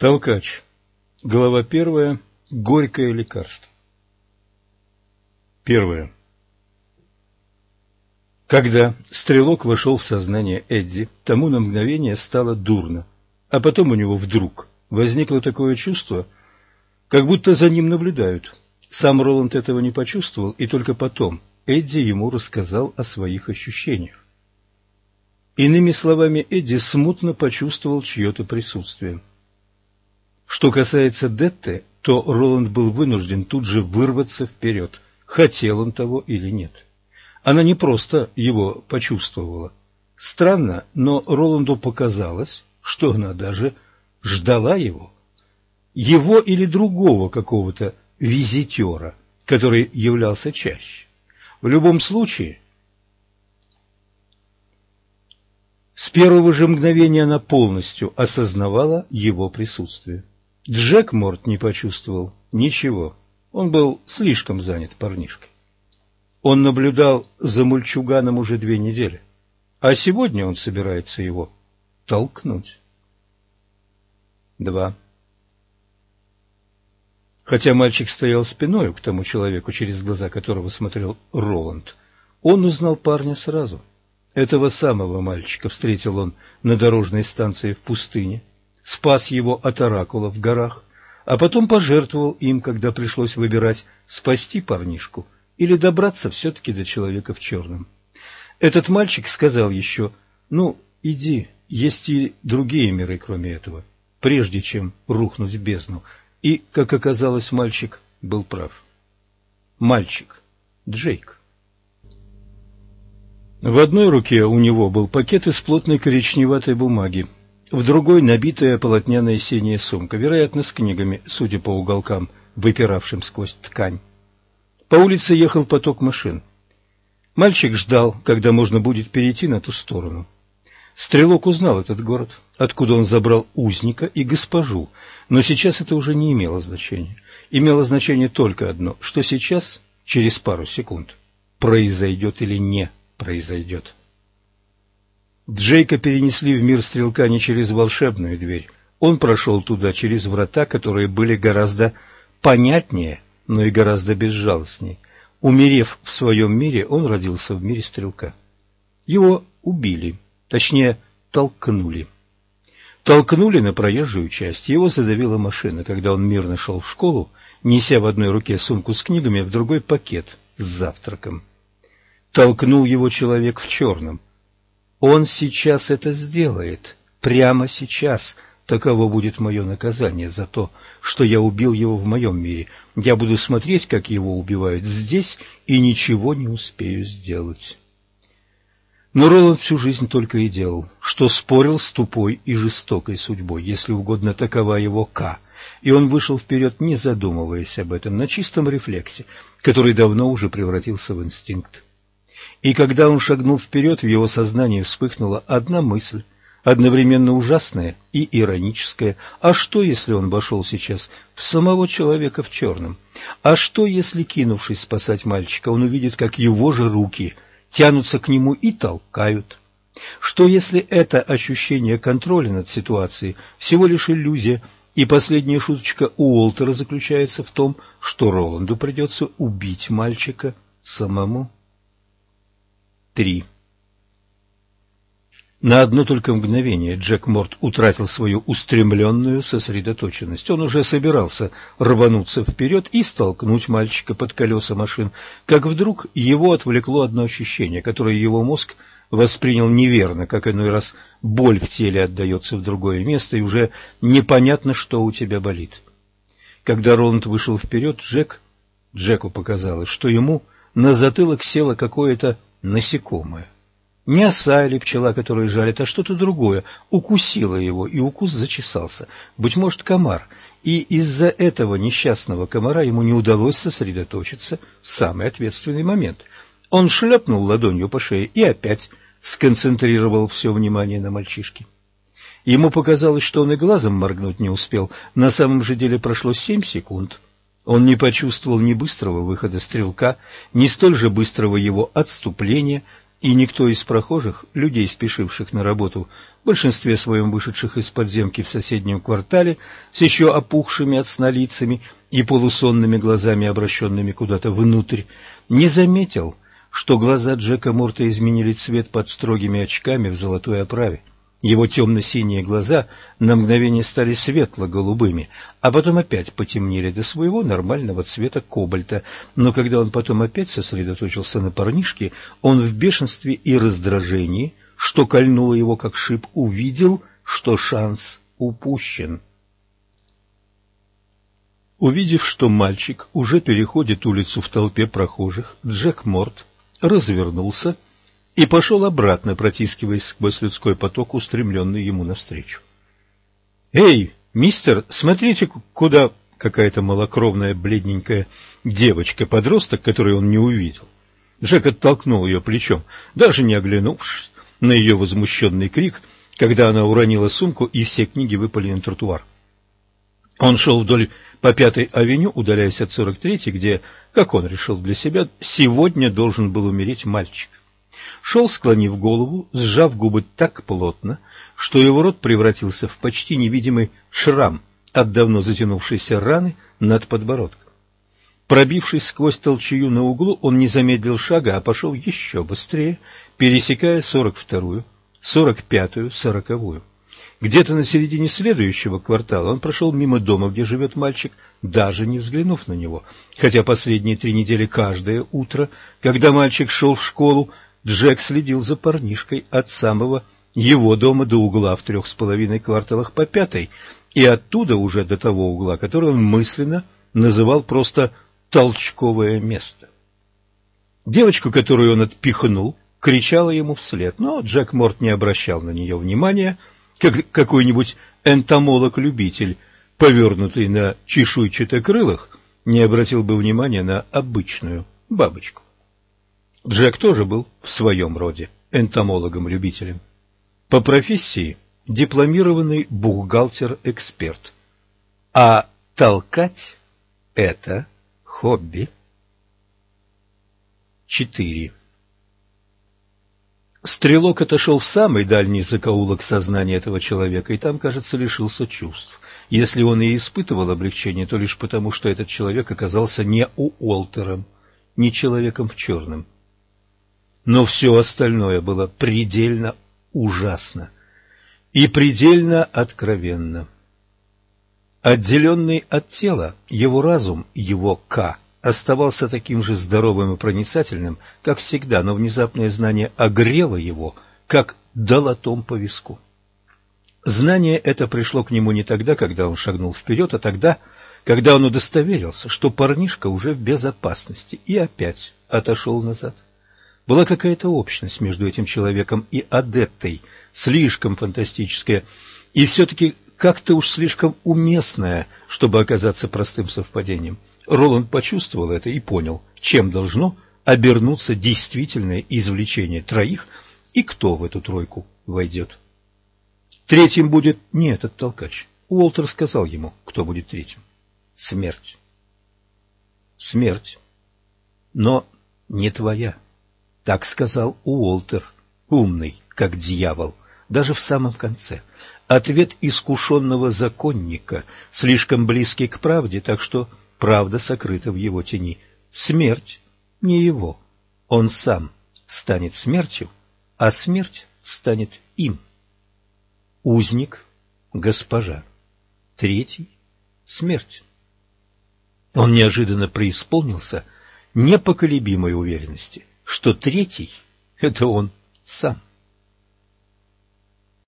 Толкач. Глава 1. Горькое лекарство. 1. Когда стрелок вошел в сознание Эдди, тому на мгновение стало дурно, а потом у него вдруг возникло такое чувство, как будто за ним наблюдают. Сам Роланд этого не почувствовал, и только потом Эдди ему рассказал о своих ощущениях. Иными словами, Эдди смутно почувствовал чье-то присутствие. Что касается Детты, то Роланд был вынужден тут же вырваться вперед, хотел он того или нет. Она не просто его почувствовала. Странно, но Роланду показалось, что она даже ждала его. Его или другого какого-то визитера, который являлся чаще. В любом случае, с первого же мгновения она полностью осознавала его присутствие. Джек Морт не почувствовал ничего. Он был слишком занят парнишкой. Он наблюдал за мальчуганом уже 2 недели, а сегодня он собирается его толкнуть. 2. Хотя мальчик стоял спиною к тому человеку, через глаза которого смотрел Роланд, он узнал парня сразу. Этого самого мальчика встретил он на дорожной станции в пустыне, спас его от оракула в горах, а потом пожертвовал им, когда пришлось выбирать, спасти парнишку или добраться все-таки до человека в черном. Этот мальчик сказал еще: «Ну, иди, есть и другие миры, кроме этого», прежде чем рухнуть в бездну. И, как оказалось, мальчик был прав. Мальчик. Джейк. В одной руке у него был пакет из плотной коричневатой бумаги, в другой набитая полотняная синяя сумка, вероятно, с книгами, судя по уголкам, выпиравшим сквозь ткань. По улице ехал поток машин. Мальчик ждал, когда можно будет перейти на ту сторону. Стрелок узнал этот город, откуда он забрал узника и госпожу, но сейчас это уже не имело значения. Имело значение только одно, что сейчас, через пару секунд, произойдет или не произойдет. Джейка перенесли в мир стрелка не через волшебную дверь. Он прошел туда через врата, которые были гораздо понятнее, но и гораздо безжалостнее. Умерев в своем мире, он родился в мире стрелка. Его убили, точнее, толкнули. Толкнули на проезжую часть, его задавила машина, когда он мирно шел в школу, неся в одной руке сумку с книгами, в другой пакет с завтраком. Толкнул его человек в черном. Он сейчас это сделает, прямо сейчас. Таково будет мое наказание за то, что я убил его в моем мире. Я буду смотреть, как его убивают здесь, и ничего не успею сделать. Но Роланд всю жизнь только и делал, что спорил с тупой и жестокой судьбой, если угодно, такова его К. И он вышел вперед, не задумываясь об этом, на чистом рефлексе, который давно уже превратился в инстинкт. И когда он шагнул вперед, в его сознании вспыхнула одна мысль, одновременно ужасная и ироническая. А что, если он вошел сейчас в самого человека в черном? А что, если, кинувшись спасать мальчика, он увидит, как его же руки тянутся к нему и толкают? Что, если это ощущение контроля над ситуацией всего лишь иллюзия, и последняя шуточка Уолтера заключается в том, что Роланду придется убить мальчика самому? 3. На одно только мгновение Джек Морт утратил свою устремленную сосредоточенность. Он уже собирался рвануться вперед и столкнуть мальчика под колеса машин, как вдруг его отвлекло одно ощущение, которое его мозг воспринял неверно, как иной раз боль в теле отдается в другое место, и уже непонятно, что у тебя болит. Когда Роланд вышел вперед, Джеку показалось, что ему на затылок село какое-то насекомое. Не оса или пчела, которую жалит, а что-то другое укусило его, и укус зачесался. Быть может, комар. И из-за этого несчастного комара ему не удалось сосредоточиться в самый ответственный момент. Он шлепнул ладонью по шее и опять сконцентрировал все внимание на мальчишке. Ему показалось, что он и глазом моргнуть не успел. На самом же деле прошло 7 секунд. Он не почувствовал ни быстрого выхода стрелка, ни столь же быстрого его отступления, и никто из прохожих, людей, спешивших на работу в большинстве своем вышедших из подземки в соседнем квартале, с еще опухшими от сна лицами и полусонными глазами, обращенными куда-то внутрь, не заметил, что глаза Джека Морта изменили цвет под строгими очками в золотой оправе. Его темно-синие глаза на мгновение стали светло-голубыми, а потом опять потемнели до своего нормального цвета кобальта. Но когда он потом опять сосредоточился на парнишке, он в бешенстве и раздражении, что кольнуло его как шип, увидел, что шанс упущен. Увидев, что мальчик уже переходит улицу в толпе прохожих, Джек Морт развернулся и пошел обратно, протискиваясь сквозь людской поток, устремленный ему навстречу. «Эй, мистер, смотрите, куда какая-то малокровная бледненькая девочка-подросток, которую он не увидел». Джек оттолкнул ее плечом, даже не оглянувшись на ее возмущенный крик, когда она уронила сумку, и все книги выпали на тротуар. Он шел вдоль по 5-й авеню, удаляясь от 43-й, где, как он решил для себя, сегодня должен был умереть мальчик. Шел, склонив голову, сжав губы так плотно, что его рот превратился в почти невидимый шрам от давно затянувшейся раны над подбородком. Пробившись сквозь толчую на углу, он не замедлил шага, а пошел еще быстрее, пересекая 42-ю, 45-ю, 40-ю. Где-то на середине следующего квартала он прошел мимо дома, где живет мальчик, даже не взглянув на него, хотя последние 3 недели каждое утро, когда мальчик шел в школу, Джек следил за парнишкой от самого его дома до угла в 3,5 кварталах по 5-й, и оттуда уже до того угла, который он мысленно называл просто «толчковое место». Девочку, которую он отпихнул, кричала ему вслед, но Джек Морт не обращал на нее внимания, как какой-нибудь энтомолог-любитель, повернутый на чешуйчатокрылых, не обратил бы внимания на обычную бабочку. Джек тоже был в своем роде энтомологом-любителем. По профессии дипломированный бухгалтер-эксперт. А толкать – это хобби. 4. Стрелок отошел в самый дальний закоулок сознания этого человека, и там, кажется, лишился чувств. Если он и испытывал облегчение, то лишь потому, что этот человек оказался не Уолтером, не человеком в черном. Но все остальное было предельно ужасно и предельно откровенно. Отделенный от тела, его разум, его «К» оставался таким же здоровым и проницательным, как всегда, но внезапное знание огрело его, как долотом по виску. Знание это пришло к нему не тогда, когда он шагнул вперед, а тогда, когда он удостоверился, что парнишка уже в безопасности, и опять отошел назад. Была какая-то общность между этим человеком и адептой, слишком фантастическая, и все-таки как-то уж слишком уместная, чтобы оказаться простым совпадением. Роланд почувствовал это и понял, чем должно обернуться действительное извлечение 3, и кто в эту тройку войдет. 3 будет не этот толкач. Уолтер сказал ему, кто будет 3. Смерть. Смерть. Но не твоя. Так сказал Уолтер, умный, как дьявол, даже в самом конце. Ответ искушенного законника, слишком близкий к правде, так что правда сокрыта в его тени. Смерть не его. Он сам станет смертью, а смерть станет им. Узник – госпожа. 3 – смерть. Он неожиданно преисполнился непоколебимой уверенности, что 3 – это он сам.